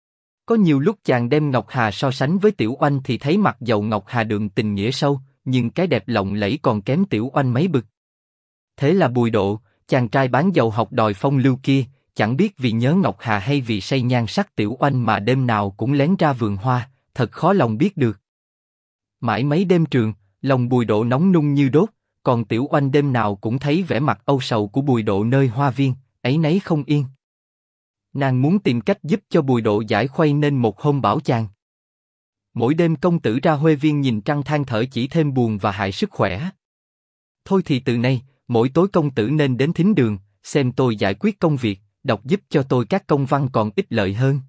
Có nhiều lúc chàng đem Ngọc Hà so sánh với Tiểu Oanh thì thấy mặc dầu Ngọc Hà đượm tình nghĩa sâu, nhưng cái đẹp lộng lẫy còn kém Tiểu Oanh mấy bực. Thế là Bùi Độ, chàng trai bán dầu học đòi phong lưu kia, chẳng biết vì nhớ Ngọc Hà hay vì say nhan sắc Tiểu Oanh mà đêm nào cũng lén ra vườn hoa, thật khó lòng biết được. Mãi mấy đêm trường, lòng Bùi Độ nóng nung như đốt, còn Tiểu Oanh đêm nào cũng thấy vẻ mặt âu sầu của Bùi Độ nơi hoa viên, áy náy không yên. Nàng muốn tìm cách giúp cho Bùi Độ giải khuây nên một hôm bảo chàng: mỗi đêm công tử ra Huê Viên nhìn trăng than thở chỉ thêm buồn và hại sức khỏe. Thôi thì từ nay, mỗi tối công tử nên đến thính đường, xem tôi giải quyết công việc, đọc giúp cho tôi các công văn còn ích lợi hơn.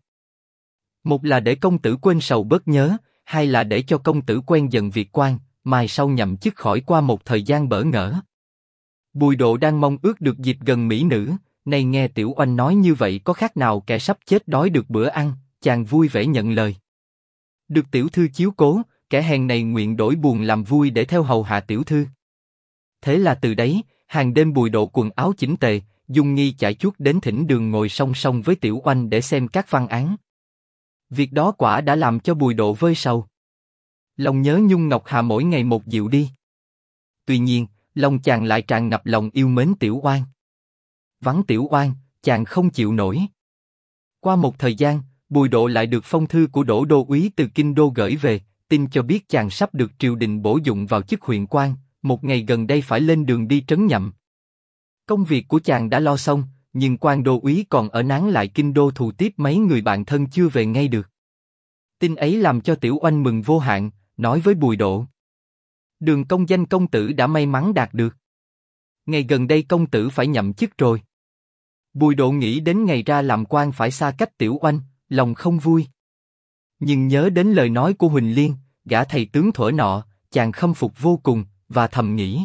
Một là để công tử quên sầu bớt nhớ, hai là để cho công tử quen dần việc quan, mai sau nhậm chức khỏi qua một thời gian bỡ ngỡ. Bùi Độ đang mong ước được dịp gần mỹ nữ, nay nghe Tiểu Oanh nói như vậy có khác nào kẻ sắp chết đói được bữa ăn, chàng vui vẻ nhận lời. Được tiểu thư chiếu cố, kẻ hèn này nguyện đổi buồn làm vui để theo hầu hạ tiểu thư. Thế là từ đấy, hàng đêm Bùi Độ quần áo chỉnh tề, dung nghi chải chuốt đến thỉnh đường ngồi song song với Tiểu Oanh để xem các văn án. Việc đó quả đã làm cho Bùi Độ vơi sầu. Lòng nhớ nhung Ngọc Hà mỗi ngày một dịu đi. Tuy nhiên, lòng chàng lại tràn ngập lòng yêu mến Tiểu Oanh. Vắng Tiểu Oanh, chàng không chịu nổi. Qua một thời gian, Bùi Độ lại được phong thư của Đỗ đô úy từ kinh đô gửi về, tin cho biết chàng sắp được triều đình bổ dụng vào chức huyện quan, một ngày gần đây phải lên đường đi trấn nhậm. Công việc của chàng đã lo xong, nhưng quan đô úy còn ở nán lại kinh đô thù tiếp mấy người bạn thân chưa về ngay được. Tin ấy làm cho Tiểu Oanh mừng vô hạn, nói với Bùi Độ: đường công danh công tử đã may mắn đạt được. Ngày gần đây công tử phải nhậm chức rồi. Bùi Độ nghĩ đến ngày ra làm quan phải xa cách Tiểu Oanh, lòng không vui. Nhưng nhớ đến lời nói của Huỳnh Liên, gã thầy tướng thuở nọ, chàng khâm phục vô cùng, và thầm nghĩ: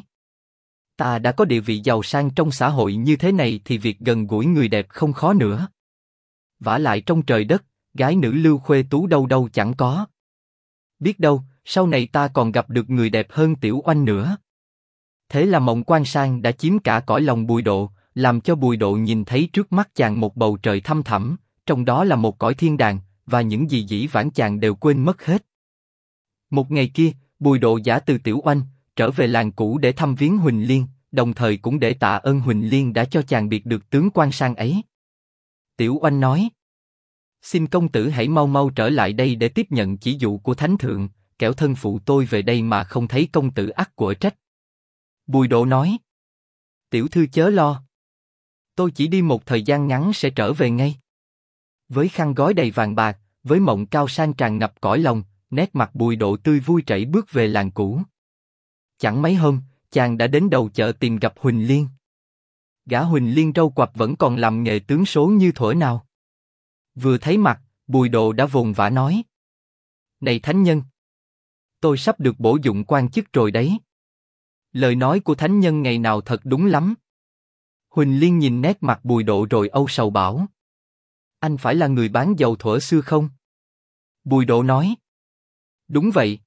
ta đã có địa vị giàu sang trong xã hội như thế này thì việc gần gũi người đẹp không khó nữa. Vả lại trong trời đất, gái nữ lưu khuê tú đâu đâu chẳng có. Biết đâu, sau này ta còn gặp được người đẹp hơn Tiểu Oanh nữa. Thế là Mộng Quan Sang đã chiếm cả cõi lòng Bùi Độ, làm cho Bùi Độ nhìn thấy trước mắt chàng một bầu trời thăm thẳm, trong đó là một cõi thiên đàng, và những gì dĩ vãng chàng đều quên mất hết. Một ngày kia, Bùi Độ giả từ Tiểu Oanh, trở về làng cũ để thăm viếng Huỳnh Liên, đồng thời cũng để tạ ơn Huỳnh Liên đã cho chàng biệt được tướng Quan Sang ấy. Tiểu Oanh nói: xin công tử hãy mau mau trở lại đây để tiếp nhận chỉ dụ của Thánh Thượng, kẻo thân phụ tôi về đây mà không thấy công tử ắt quở trách. Bùi Độ nói: tiểu thư chớ lo. Tôi chỉ đi một thời gian ngắn sẽ trở về ngay. Với khăn gói đầy vàng bạc, với mộng cao sang tràn ngập cõi lòng, nét mặt Bùi Độ tươi vui chảy bước về làng cũ. Chẳng mấy hôm, chàng đã đến đầu chợ tìm gặp Huỳnh Liên. Gã Huỳnh Liên râu quặp vẫn còn làm nghề tướng số như thuở nào. Vừa thấy mặt, Bùi Độ đã vồn vã nói: này thánh nhân, tôi sắp được bổ dụng quan chức rồi đấy. Lời nói của thánh nhân ngày nào thật đúng lắm. Huỳnh Liên nhìn nét mặt Bùi Độ rồi âu sầu bảo: anh phải là người bán dầu thuở xưa không? Bùi Độ nói: đúng vậy.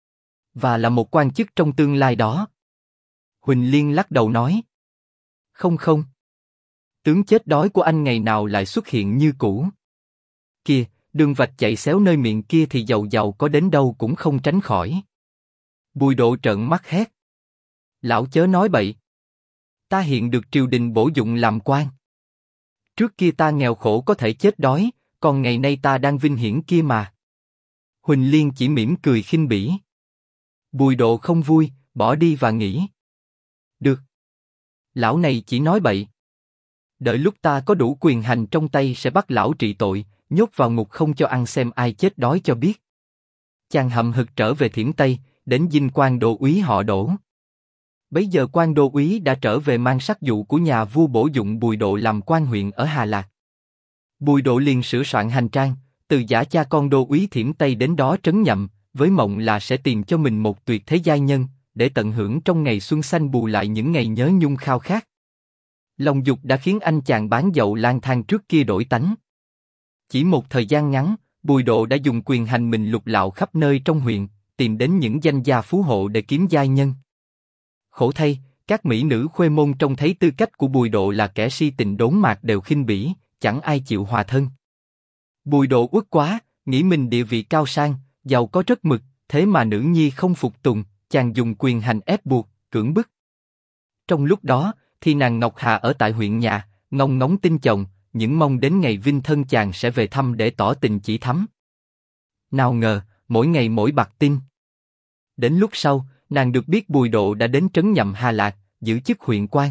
Và là một quan chức trong tương lai đó. Huỳnh Liên lắc đầu nói: không không. Tướng chết đói của anh ngày nào lại xuất hiện như cũ. Kìa, đường vạch chạy xéo nơi miệng kia thì giàu giàu có đến đâu cũng không tránh khỏi. Bùi Độ trợn mắt hét: lão chớ nói bậy. Ta hiện được triều đình bổ dụng làm quan. Trước kia ta nghèo khổ có thể chết đói, còn ngày nay ta đang vinh hiển kia mà. Huỳnh Liên chỉ mỉm cười khinh bỉ. Bùi Độ không vui, bỏ đi và nghĩ: được. Lão này chỉ nói bậy. Đợi lúc ta có đủ quyền hành trong tay sẽ bắt lão trị tội, nhốt vào ngục không cho ăn xem ai chết đói cho biết. Chàng hậm hực trở về Thiểm Tây, đến dinh quan đô úy họ Đỗ. Bấy giờ quan đô úy đã trở về mang sắc dụ của nhà vua bổ dụng Bùi Độ làm quan huyện ở Hà Lạc. Bùi Độ liền sửa soạn hành trang, từ giả cha con đô úy Thiểm Tây đến đó trấn nhậm, với mộng là sẽ tìm cho mình một tuyệt thế giai nhân, để tận hưởng trong ngày xuân xanh bù lại những ngày nhớ nhung khao khát. Lòng dục đã khiến anh chàng bán dậu lang thang trước kia đổi tánh. Chỉ một thời gian ngắn, Bùi Độ đã dùng quyền hành mình lục lạo khắp nơi trong huyện, tìm đến những danh gia phú hộ để kiếm giai nhân. Khổ thay, các mỹ nữ khuê môn trông thấy tư cách của Bùi Độ là kẻ si tình đốn mạc đều khinh bỉ, chẳng ai chịu hòa thân. Bùi Độ uất quá, nghĩ mình địa vị cao sang, giàu có rất mực, thế mà nữ nhi không phục tùng, chàng dùng quyền hành ép buộc, cưỡng bức. Trong lúc đó, thì nàng Ngọc Hà ở tại huyện nhà, ngóng ngóng tin chồng, những mong đến ngày vinh thân chàng sẽ về thăm để tỏ tình chỉ thắm. Nào ngờ, mỗi ngày mỗi bạc tin. Đến lúc sau, nàng được biết Bùi Độ đã đến trấn nhậm Hà Lạc, giữ chức huyện quan.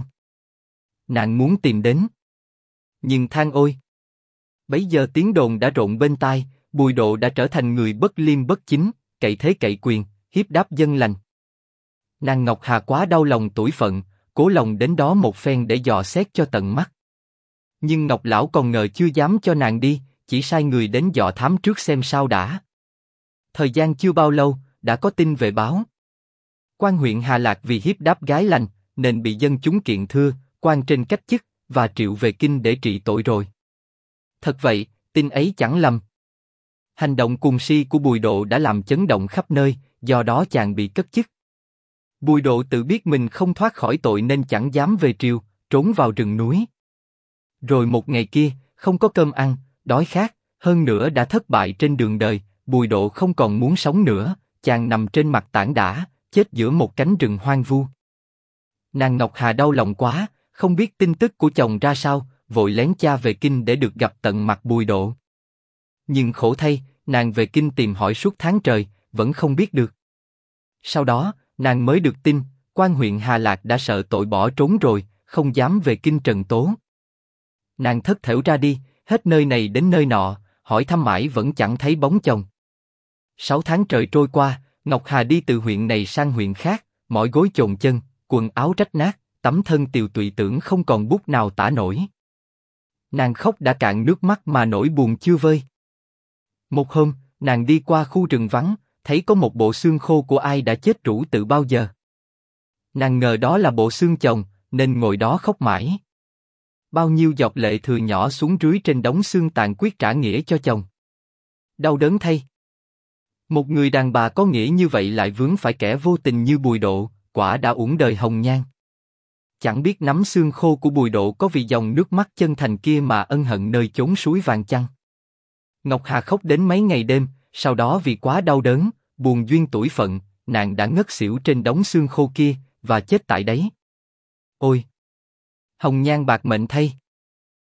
Nàng muốn tìm đến, nhưng than ôi, bấy giờ tiếng đồn đã rộn bên tai, Bùi Độ đã trở thành người bất liêm bất chính, cậy thế cậy quyền, hiếp đáp dân lành. Nàng Ngọc Hà quá đau lòng tủi phận, cố lòng đến đó một phen để dò xét cho tận mắt. Nhưng Ngọc lão còn ngờ chưa dám cho nàng đi, chỉ sai người đến dò thám trước xem sao đã. Thời gian chưa bao lâu, đã có tin về báo. Quan huyện Hà Lạc vì hiếp đáp gái lành, nên bị dân chúng kiện thưa, quan trên cách chức, và triệu về kinh để trị tội rồi. Thật vậy, tin ấy chẳng lầm. Hành động cuồng si của Bùi Độ đã làm chấn động khắp nơi, do đó chàng bị cất chức. Bùi Độ tự biết mình không thoát khỏi tội nên chẳng dám về triều, trốn vào rừng núi. Rồi một ngày kia, không có cơm ăn, đói khát, hơn nữa đã thất bại trên đường đời, Bùi Độ không còn muốn sống nữa, chàng nằm trên mặt tảng đá, chết giữa một cánh rừng hoang vu. Nàng Ngọc Hà đau lòng quá, không biết tin tức của chồng ra sao, vội lén cha về kinh để được gặp tận mặt Bùi Độ. Nhưng khổ thay, nàng về kinh tìm hỏi suốt tháng trời, vẫn không biết được. Sau đó, nàng mới được tin, quan huyện Hà Lạc đã sợ tội bỏ trốn rồi, không dám về kinh trần tố. Nàng thất thểu ra đi, hết nơi này đến nơi nọ, hỏi thăm mãi vẫn chẳng thấy bóng chồng. 6 tháng trời trôi qua, Ngọc Hà đi từ huyện này sang huyện khác, mỏi gối chồn chân, quần áo rách nát, tấm thân tiều tụy tưởng không còn bút nào tả nổi. Nàng khóc đã cạn nước mắt mà nỗi buồn chưa vơi. Một hôm, nàng đi qua khu rừng vắng, thấy có một bộ xương khô của ai đã chết rũ từ bao giờ. Nàng ngờ đó là bộ xương chồng, nên ngồi đó khóc mãi. Bao nhiêu giọt lệ thừa nhỏ xuống rưới trên đống xương tàn quyết trả nghĩa cho chồng. Đau đớn thay. Một người đàn bà có nghĩa như vậy lại vướng phải kẻ vô tình như Bùi Độ, quả đã uổng đời hồng nhan. Chẳng biết nắm xương khô của Bùi Độ có vì dòng nước mắt chân thành kia mà ân hận nơi chốn suối vàng chăng? Ngọc Hà khóc đến mấy ngày đêm, sau đó vì quá đau đớn, buồn duyên tủi phận, nàng đã ngất xỉu trên đống xương khô kia và chết tại đấy. Ôi! Hồng nhan bạc mệnh thay!